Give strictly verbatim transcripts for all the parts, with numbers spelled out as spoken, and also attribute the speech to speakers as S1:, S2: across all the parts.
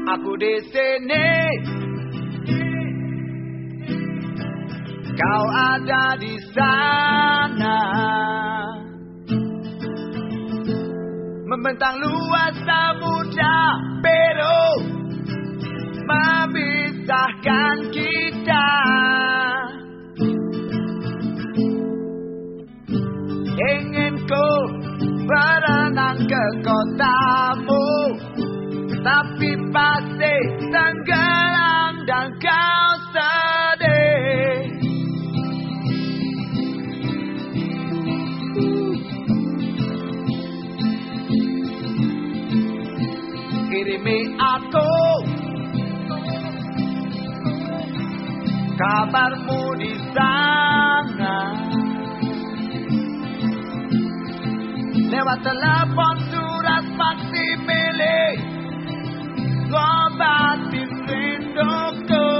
S1: Aku di sini, kau ada di sana, membentang luas samudra biru, memisahkan kita. Ingin ku berenang ke kotamu, tapi pasti tenggelam dan kau sedih. Kirimi aku kabarmu di sana, lewat telepon, surat, faksimile, ngobatin rinduku.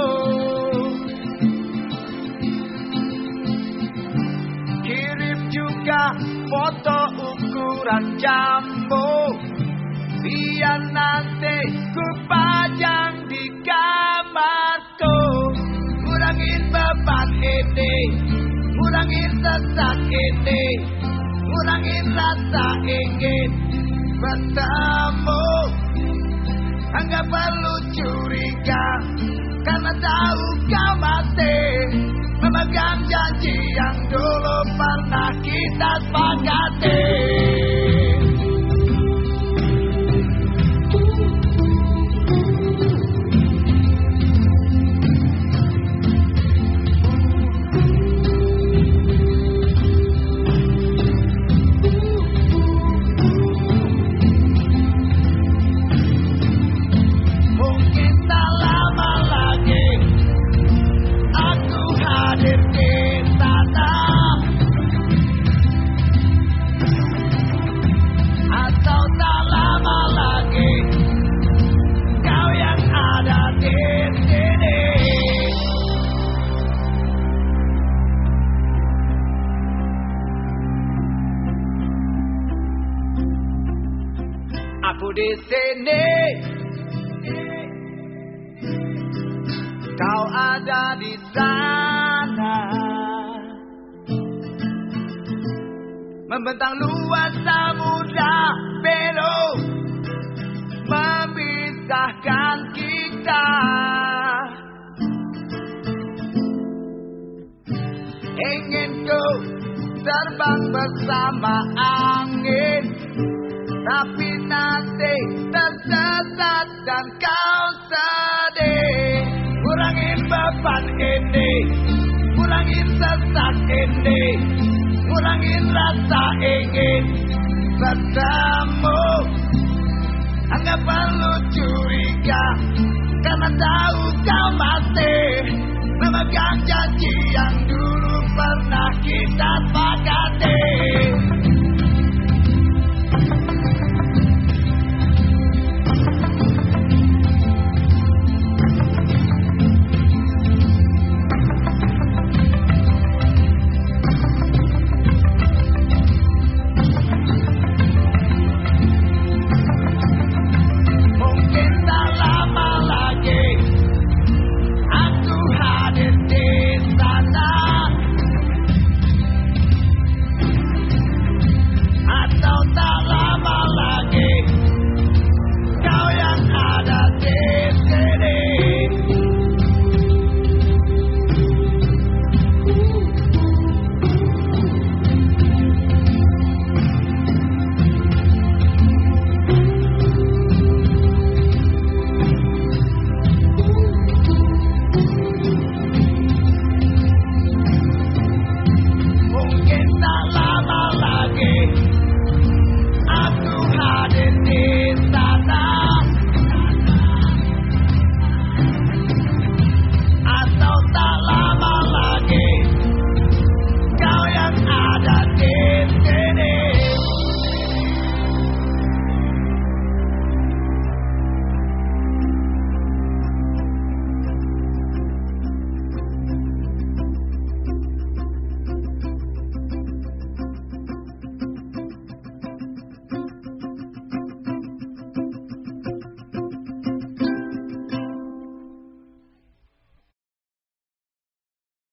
S1: Kirim juga foto ukuran jambu, biar nanti ku pajang di kamarku. Kurangin beban ini, kurangin sesak ini, kurangin rasa ingin bertemu. Enggak perlu curiga, karena tahu kau masih memegang janji yang dulu pernah kita sepakati. Aku di sini, kau ada di sana, membentang luas samudra biru, memisahkan kita. Ingin ku terbang bersama angin, tapi nanti tersesat dan kau sedih. Kurangin beban ini, kurangin sesak ini, kurangin rasa ingin bertemu. Enggak perlu curiga, karena tahu kau masih memegang janji